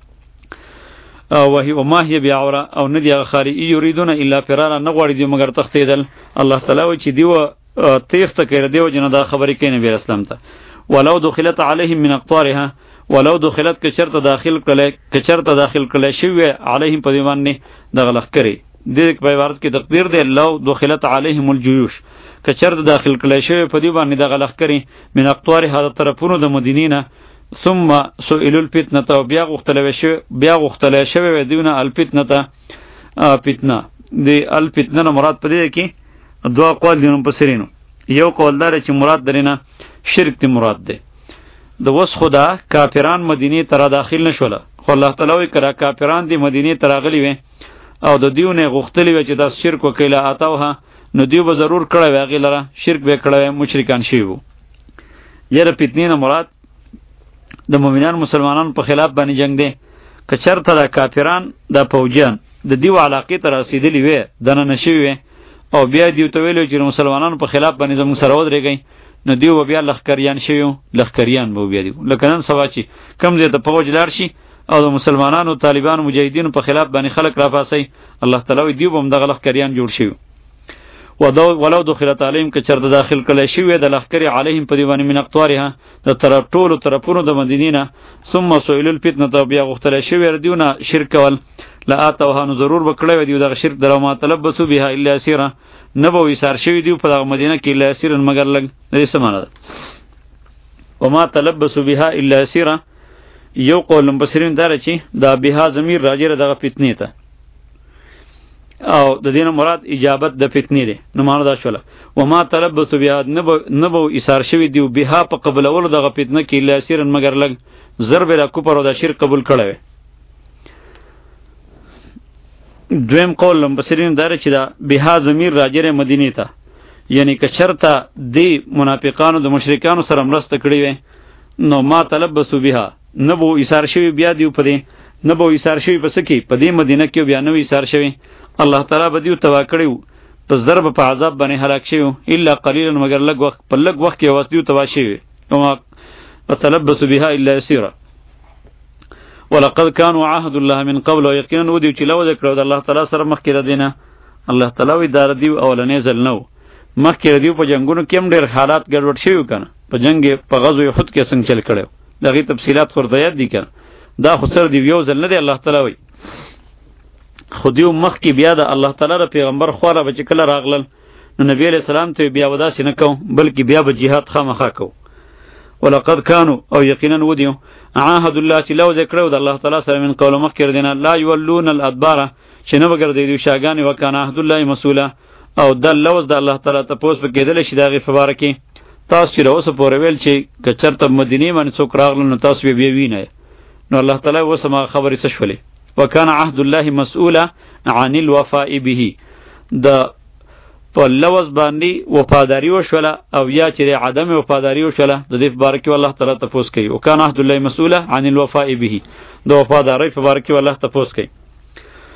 S1: او وهي وما هي بعوره او ندی خاری یریدون الا فرارا نغوړي دی مگر تختیدل. الله تعالی و چې دیو تیخت کړه دیو جن دا خبرې کین نبی اسلام ته ولو دخلت عليهم من اقطارها ولو دخلت که چرته داخل کله که چرته داخل کله شوی عليهم په دیوان نه دغلخ کړي د په عبارت کې تقدیر دی لو دخلت عليهم الجيوش که چرته داخل کله شوی په دیوان نه دغلخ کړي من اقطارها طرفونو د مدینه ثم سئلوا الفتنه او بیا غختلوي شو بیا غختلوي شوی دیونه الفتنه فتنه دی الفتنه مراد پدې کې دوا قول دینو پسرینو یو قول دار چې مراد درینه شرک دی مراد دی د وس خدا کافران مدینه تر داخل نشوله خو الله تعالی وی کرا کافران دی مدینه تر غلی وي او د دیونه غختلی وي چې دا شرک وکیله اتاوه نو دیو به ضرور کړه وی غیلره شرک به کړه مشرکان شي وو. یره فتنه مراد د مؤمنان مسلمانانو په خلاف باندې جنگ دی که چرته د کافران د فوجیان د دیو علاقې ته رسیدلی وي دنه نشي وي او بیا دیو ته ویلو چې مسلمانانو په خلاف باندې زموږ سره ودرېږي نو دیو بیا لخکریان شي لخکریان به بیا دی لکه نن سبا چې کم دې ته فوج لار شي او د مسلمانانو طالبانو مجاهدینو په خلاف باندې خلک راپاسي الله تعالی دیو بم دغه لخکریان جوړ شي ودو ولو دخلت عليهم که چرته داخل کله شوی د لخکری علیهم په دیوان من اقطارها د طرف ټولو طرفونو د مدینه ثم سئل الفتنه بیا غختل شوی دیونه شرک ول لا اتوها نو ضرور وکړی دیو د شرک درو ما طلبسو بها الا اسیره نبو وسار شوی دیو په مدینه کې الا اسیره مگر لګ دې سمانه وما طلبسو بها الا اسیره یو قول مبصرین دار چې دا بها ضمیر راجره دغه فتنه ته او د دین مراد اجابت د فتنې ده نو معنا دا شوله وما تلبسوا بها نبو نبو اسار شوی دیو بها په قبل اول دغه فتنه کې لاسیرن مگر لګ ضرب را کوپر او د شرک قبول کړه. دویم قول لمبسرین دار چې دا بها ضمیر راجره مدینه ته یعنی که چرته دی منافقانو د مشرکانو سره مرسته کړی وي نو ما تلبسوا بها نبو اسار شوی بیا دیو پدې نبو اسار شوی پس کې پدې مدینه کې بیا نو اسار شوی الله تعالی بدیو توا کړیو پس ضرب په عذاب باندې هلاک شیو الا قليلا مگر لګ وخت په لګ وخت کې واسدیو توا شیو او تلبس بها الا يسيرا ولقد كانوا عهد الله من قبل ويقينا ودیو چې لو ذکر الله تعالی سره مخکې ردینه الله تعالی وی دار دیو اولنې ځل نو مخکې ردیو په جنگونو کې هم ډېر حالات ګډوډ شیو کنه په جنگ په غزوه احد کې څنګه چل کړو دغه تفصيلات خورته یاد دي کنه دا خو سر دی یو ځل نه دی الله تعالی وی خودیو مخ کی بیا د الله تعالی ر پیغمبر خوره بچ کله راغلل نو نبی علیہ السلام ته بیا ودا سینه کو بلکې بیا به jihad خامخا کو. ولقد كانوا او یقینا ودیو عهد الله چې لو ذکرو د الله تعالی سره من قول مخ کړه دینه لا یولون الادبار چې نه وګرځي دی شاګانی وکانه عهد الله مسوله او د لوز د الله تعالی ته پوس بکیدل شي دغه فبارکی تاسو چې اوس پورې ویل چې کچرته مدینه باندې څوک راغلل نو تاسو به وینئ نو الله تعالی وسما خبرې څه شولې وکان عهد الله مسؤولا عن الوفاء به د په لوز باندې وفاداری وشوله او یا چې عدم وفاداری وشوله د دې بارکه الله تعالی تفوس کوي وکان عهد الله مسؤولا عن الوفاء به د وفاداری په بارکه الله تفوس کوي.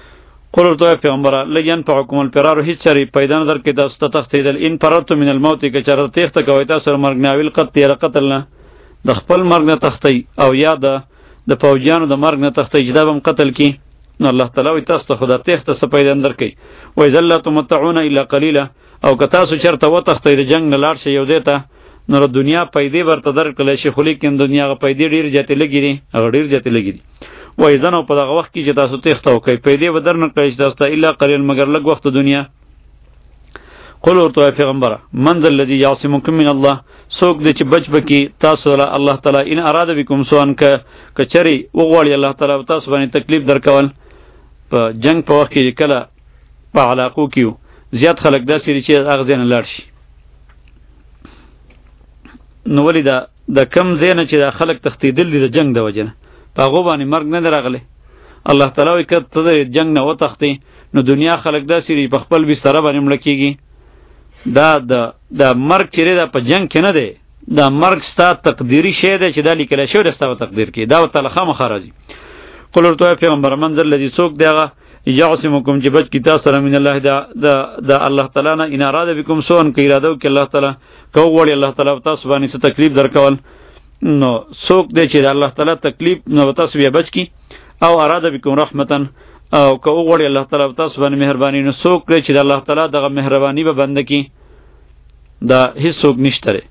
S1: قل ورته پیغمبره لګین په حکم الفرار هیڅ چری پیدا نظر کې تاسو ته تختیدل ان فررت من الموت کې چرته تخته کوي تاسو مرګ نه ویل قط تیر قتل نه د خپل مرګ نه تختی او یا د د فوجیانو د مرګ نه تختی چې دا بم قتل کی نو الله تعالی وي تاسو ته خدا تخته څه پیدا اندر کوي و ذل تمتعون الا قليلا او که تاسو چرته و تختی د جنگ نه لاړ شي یو دیته نو د دنیا پیدې ورته درکړل شي خو لیکن دنیا غ پیدې ډیر جاته لګی دي هغه ډیر جاته لګی دي وای زنه په دغه وخت کې چې تاسو تخته وکي پیدې ودر نه کړی چې تاسو ته الا قلیل مگر لږ وخت دنیا قل ورته پیغمبره من ذا الذي يعصمكم من الله سوک دې چې بچ بکی تاسو له الله تعالی ان اراده بكم سوان ک کچری وغوړی الله تعالی تاسو باندې تکلیف درکول په جنگ په وخت کې کله په علاقو کې زیات خلک داسې چې اغزن لاړ شي نو ولې دا د کم زینه چې د خلک تختیدل دي د جنگ د وجنه په هغه باندې مرګ نه راغلی الله تعالی وایي که ته د جنگ نه وتښتې نو دنیا خلک داسې دي په خپل بستره باندې مړه کېږي دا د د مرګ چې دی دا په جنگ کې نه دی دا مرګ ستا تقدیري شی دی چې دا لیکلی شوی دی ستا په تقدیر کې دا ورته له خامخا راځي قل ورته وایه پیغمبره من ذا الذي څوک دی هغه یعصمکم چې بچ کی تاسو سره من الله دا د الله تعالی نه ان اراده بكم سوءا که اراده وکړي الله تعالی که وغواړي الله تعالی تاسو باندې څه تکلیف درکول نو څوک دی چې الله تعالی تکلیف نو تاسو بیا بچ کی او اراده بكم رحمتا او که وغواړي الله تعالی تاسو باندې مهرباني نو څوک دی چې الله تعالی دغه مهرباني به بنده کی دا هیڅ څوک نشته لري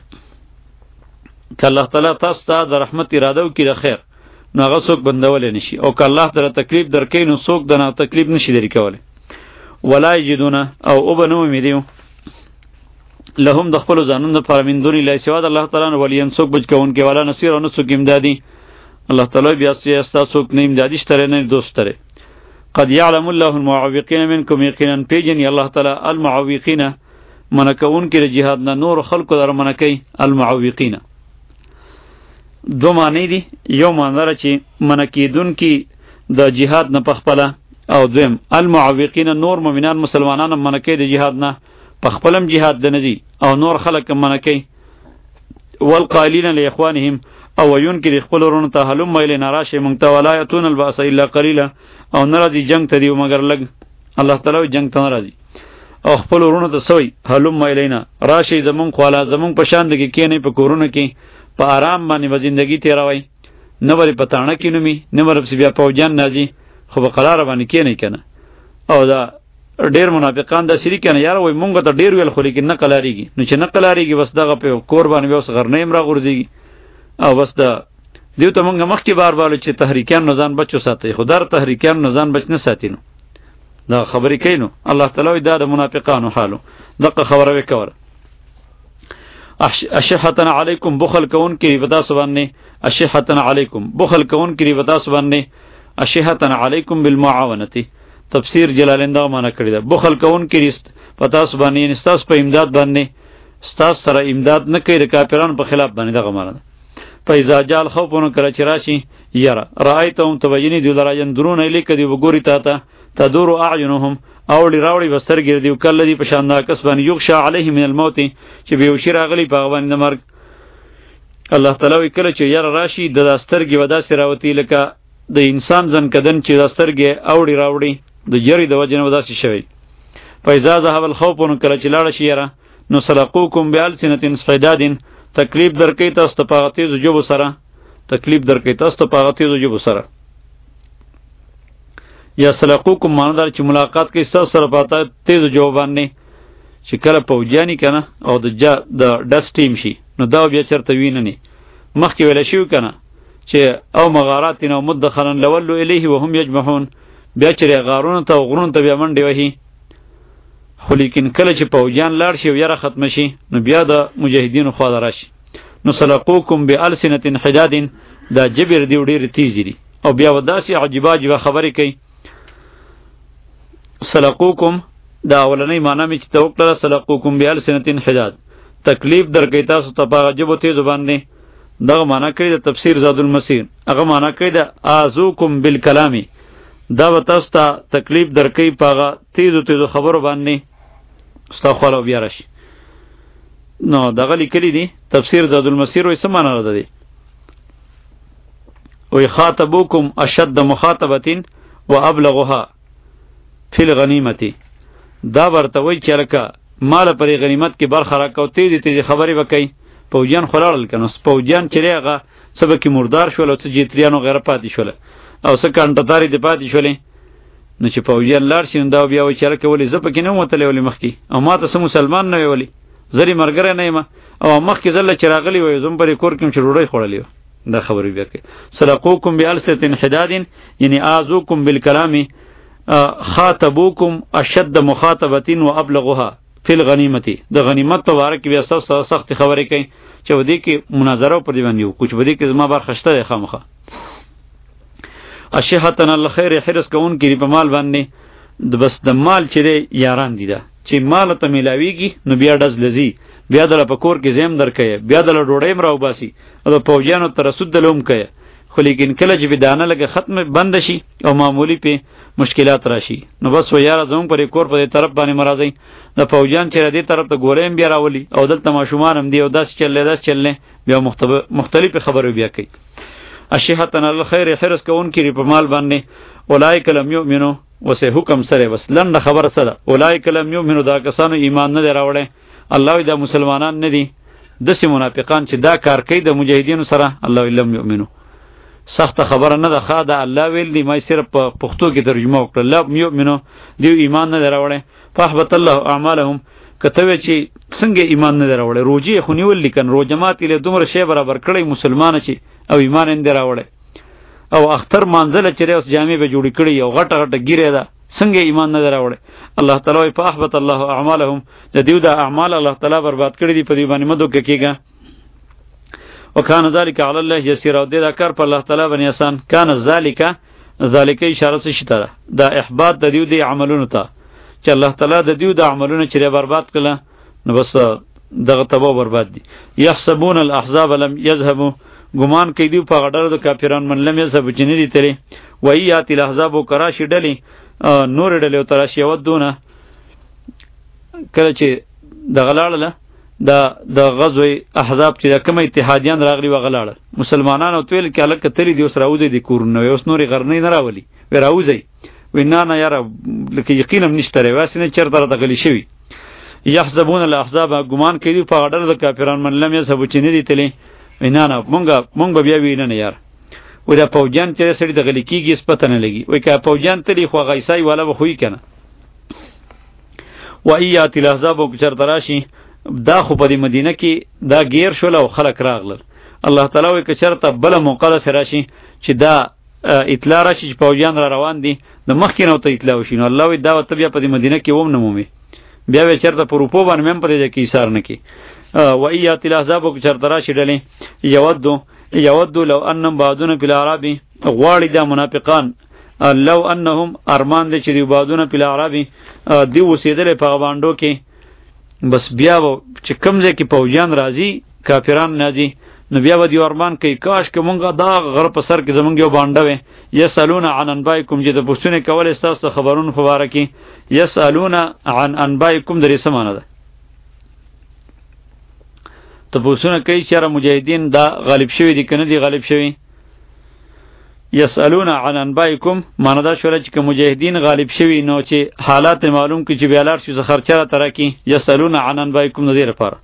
S1: که الله تعالی تاسو ته د رحمت اراده وکړي د خیر نو هغه څوک بندولی نشي او که الله تعالی تکلیف درکوي نو څوک د نه تکلیف نشي لرې کولی ولا یجدونه او او به نه مومېدي لهم د خپلو ځانونو دپاره من دون الله سوا د الله تعالی نه ولین څوک بچ کوونکی ولا نصیر او نه څوک امدادي الله تعالی بیا ستا څوک نه امدادي شته نه دوست تره قد یعلم الله المعوقین منکم یقینا پیژني الله تعالی المعوقین منع کوونکي د جهاد نه نور خلکو در منع کوي المعوقین دو معنی دي یو معنی را چې منع کیدونکي د جهاد نه پخپله او دویم المعوقین نور مؤمنان مسلمانان منع کوي د جهاد نه پخپلم جهاد د نه دي او نور خلک منع کوي والقائلین لاخوانهم او وینکر خپل ورونو ته هلم مایل ناراشه مونږ ته ولایتون الباس الا قلیلا او ناراضي جنگ ته دی مگر لګ الله تعالی جنگ ته ناراضي او خپل ورونو ته سوی هلم مایلینا راشه زمون خواله زمون په شان دګی کې نه په کورونه کې په آرام باندې به زندگی تیروي نه وری پتاڼه کینو می نه ورپس بیا پوجان نازي خو په قرار باندې کې نه کنه او دا ډیر منافقان دا سری کنه یار وای مونږ ته ډیر ویل خو لیکن نه قلاریږي نو چې نه قلاریږي بس دغه په کور باندې اوس غرنه امرا غورځيږي او بس دا دیو ته مونږ مخکې بار بار چې تحریکان نزان بچو ساتي خدای تحریکان نزان بچ نه ساتینو دا خبرې کینو الله تعالی دا د منافقانو حالو دغه خبره وکړه اشحتن علیکم بخل کون کی ودا سبانه اشحتن علیکم بخل کون کی ودا سبانه اشحتن علیکم بالمعاونته تفسیر جلالین دا معنا کړی دا بخل کون کی پتا سبانه ان استاس په امداد باندې استاس سره امداد نه کوي د کافرانو په خلاف باندې دا معنا ده فاذا جال خوفون کړه چې راشي یرا رایتهم تبینی دی دراجن درون الیک دی وګوري تا ته تدور اعینهم اولی راوړي بستر ګرځي او کله دی په شان دا کس باندې یوغشا علیه من الموت چې به وشي راغلی په باندې مرګ الله تعالی وی کله چې یار راشي د داسترګي ودا سراوتی لکه د انسان ځن کدن چې داسترګي اوړي راوړي د جری د وجنه ودا شي فاذا ذهب الخوف کله چې لاړ شي یاره نو سلقوکم بالسنه صداد تکلیف درکې تاسو ته پاغتی زجوب سره تکلیف درکې تاسو ته پاغتی زجوب سره یا سلقوکم ماندار چې ملاقات کې تاسو سره پاته تیز جوابان نه چې کله پوجانی کنه او د جا د ډس ټیم شي نو دا بیا چرته وینه نه مخکې ویل شو کنه چې او مغارات نو مدخلن لولو الیه وهم یجمعون بیا چې غارون ته غرون ته بیا منډي وهي خو لیکن کله چې پوجان لاړ شي او یاره ختم شي نو بیا د مجاهدینو خوا راشي نو سلقوکم بالسنه حداد دا جبر دی ډیر تیز دي او بیا وداسي عجيبه عجيبه خبرې کوي سلقوکم دا اولنی معنی می چې توکل سلقوکم بالسنه حداد تکلیف درکې تاسو ته په جبو تیز باندې دا معنی کوي د تفسیر زاد المسیر هغه معنی کوي د ازوکم بالکلام دا تاسو ته تکلیف درکې پاغه تیز تیز خبرو باندې استغفر بیا راشي نو دغه لیکلی دي تفسیر زاد المسیر وې سمانه را ده وی خاطبوکم اشد مخاطبه و ابلغها فی الغنیمت دا ورته وای چې لکه مال پر غنیمت کې برخه راکاو تیزی تیزی خبرې وکړي. پوجیان خلاړل کنه پوجیان چې هغه سبکی مردار شول او څه جیتریانو غیره پاتې شول او څه کانټداري دی پاتې شولې نو چې پوجیان لاړ شي دا بیا وای چې لکه ولې زه پکې نه وتلې ولې مخکې او ما ته سم مسلمان نه ویولې زری مرګره نه یم او مخکې زله چې راغلی وای زم پرې کور کوم چې ډوډۍ خوړلې دا خبرې بیا کوي. صدقوکم بالسنه حداد یعنی اعذوکم بالکلام خاطبوکم اشد مخاطبه وابلغها فی الغنیمت. د غنیمت په باره کې بیا سخت خبرې کوي چې ودی کې مناظره پر دی باندې یو کچھ ودی کې زما بار خشته ده خامخه. اشهتن الخير حرس کون کې په مال باندې د بس د مال چې یاران دي دا چې مال ته ملاویږي نو بیا ډز لذي بیا د پکور کې زم درکې بیا د ډوډۍ مراو باسي او د پوجانو تر رسول دلوم کوي. خو لیکن کله چې بدانه لګه ختم بند شي او معمولی په مشکلات راشي نو بس و یاره زمون پر کور په طرف باندې مرাজি د پوجان چې ردی طرف ته ګوریم بیا راولي او دلته ماشومان هم دی او داس چلې داس چلې بیا مختلف خبرو بیا کوي. اشهتن الخير حرس کون کی په مال باندې اولایک لم یؤمنو وسه حکم سره بس لنډه خبر سره اولایک لم یؤمنو دا کسانو ایمان نه دراوړي الله دا مسلمانان نه دي دسه منافقان چې دا کار کوي د مجاهدینو سره الله لم یؤمنو سخت خبره نه ده خا دا الله ویل دی ما صرف په پښتو کې ترجمه وکړه لم یؤمنو دی ایمان نه دراوړي فاحبط الله اعمالهم کته چې څنګه ایمان نه دراوړي روجي خو نیول لیکن روجمات له دومره شی برابر کړی مسلمان چې او ایمان نه دراوړي او اختر منزله چې اوس جامع به جوړی کړی او غټه غټه ګیره ده څنګه ایمان نه دراوړي. الله تعالی په احبط الله اعمالهم د دیو د اعمال الله تعالی برباد کړی دی په دی باندې مدو کې کېګا. وکانه ذالک علی الله یسیر او دا کار په الله تعالی باندې آسان. کانه ذالک ذالک اشاره څه شته دا احباط د دیو د عملونو ته چې الله تعالی د دیو د عملونو چې برباد کړه نو بس دغه تباہ برباد دي. یحسبون الاحزاب لم یذهبوا ګمان کوي دی په غډر د کافرون من لم یذهب جنې دي تلې وایات الاحزاب کراشی ډلې نور ډلې تراشی ودونه کله چې د غلاړه دا د غزوه احزاب چې کوم اتحادیان راغلي وغلاړه مسلمانانو تویل کې الک تلی دی اوس راوځي د کورنه اوس نوري غرنې نه راولي و راوځي وینا نه یاره لکه یقینا نشته واسنه چرته راغلي شوی. یحسبون الاحزاب ګمان کوي په غډر د کافرون من لم یذهب جنې دي تلې وینا نه مونږه مونږ بیا وینه نه یار و دا پوجان چې سړي د غلی کیږي سپته نه لګي وای کا پوجان تلی خو غیسای والا به خوې کنه و ایات الاحزاب کو چرتراشی دا خو په مدینه کې دا غیر شول او خلک راغلل. الله تعالی وای ک چرته بل موقع سره راشي چې دا اطلاع راشي چې پوجان را روان دي د مخکې نو ته اطلاع وشي نو الله وای دا ته بیا په مدینه کې ووم نمومي بیا به چرته پروپو باندې مم پرې کې ایثار نه کی و ایات الاحزاب کو چرتراشی ډلې یودو یودو لو انم بعضون فی العرب غواړي دا منافقان لو انهم ارمان دي چې دی بعضون فی العرب دی وسیدل په غوانډو کې بس بیا چې کمزې کې پوجان راځي کافران نازي نو بیا ودی ارمان کوي کاش که مونږه دا غر په سر کې زمونږ یو باندې وي. یسالون عن انبایکم چې د پښتون کول استاسو خبرون فواره کې یسالون عن انبایکم درې سمانه ده ته پوښتنه کوي چې را مجاهدین دا غالب شوی دي کنه دي غالب شوی. یسالون عن انبایکم معنی دا شوله چې مجاهدین غالب شوی نو چې حالات معلوم کی چې بیالار شو خرچه تر کی یسالون عن انبایکم نه دی لپاره.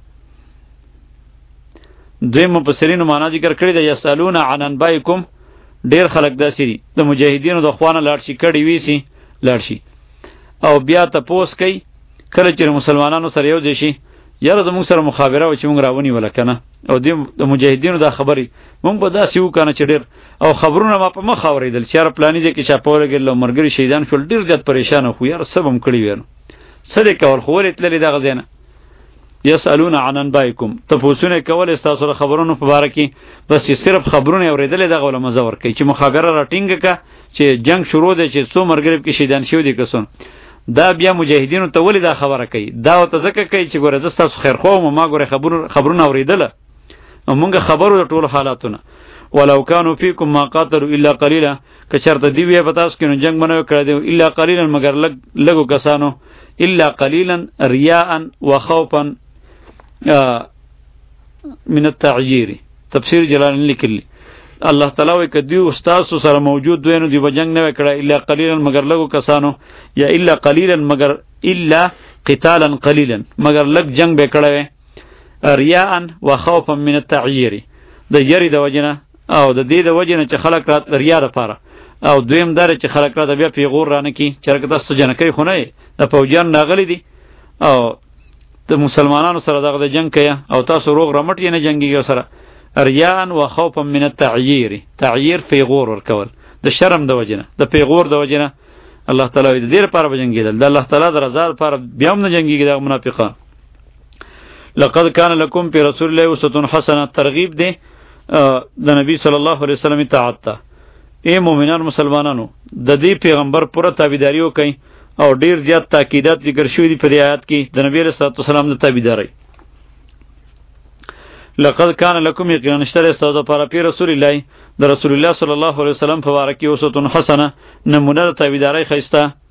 S1: دوی مفسرین معنی ذکر کړی دی یسالون عن انبایکم ډیر خلک داسې دي د مجاهدینو د خوانه لاړ شي کړي وی سي لاړ شي او بیا ته پوس کوي کله چې مسلمانانو سره یو ځای شي یاره زموږ سره مخابره و چې موږ راونی ولا کنه او د مجاهدینو دا خبري موږ به داسې وکنه چې ډیر او خبرونه ما په مخ اوریدل چې را پلانې دي کې چاپول کېل مرګري شهیدان شول ډیر زیات پریشان خو یاره سبم کړی وینو سره کول خو ورته لري دا غزنه. یسالون عن انبایکم تفوسونه کول استاسو خبرونو په باره کې بس صرف خبرونه اوریدل دا غوله مزور کوي چې مخابره راټینګ کا چې جنگ شروع دی چې څو مرګري کې شهیدان شوی دي کسون دا بیا مجاهدینو ته ولې دا خبره کوي دا ته ځکه کوي چې ګوره زستا خیر خو ما ګوره خبر خبرونه اوریدله مونږه خبرو د ټول حالاتونه ولو كانوا فيكم ما قاتلوا الا قليلا کچرته دی وی پتاس کینو جنگ منو کړی دی الا قليلا مگر لګ لګو کسانو الا قليلا رياء وخوفا من التعجير تفسیر جلالین لیکلی الله تعالی وی کدی استاد سره موجود دوی نو دی وجنګ نه کړه الا قلیلا مگر لګو کسانو یا الا قلیلا مگر الا قتالا قلیلا مگر لګ جنگ به کړه ریاء و خوفا من التعییر د یری د وجنه او د دې د وجنه چې خلق رات ریا لپاره او دویم دار چې خلق رات بیا پیغور رانه کی چرګ دست جنکی خونه د فوجیان ناغلی دي او د مسلمانانو سره دغه جنگ کیا او تاسو روغ رمټ یې نه جنگیږي سره ریاء و خوفا من التعییر تعییر پیغور ورکول د شرم د وجنه د پیغور د وجنه الله تعالی د دې لپاره بجنګیدل د الله تعالی د رضا لپاره بیا هم نه جنگیږي د منافقان لقد كان لكم في رسول الله اسوه حسنه ترغیب دی د نبی صلی الله علیه وسلم اطاعت ته ای مؤمنان مسلمانانو د دې پیغمبر پوره تابعداري وکئ او ډیر زیات تاکیدات ذکر شوی دی په آیات کې د نبی صلی الله علیه وسلم د تابعداري لقد كان لكم یقینا اشتر استاد پر پی رسول الله د رسول الله صلی الله علیه وسلم په باره کې اسوه حسنه نمونه تابعداري خیسته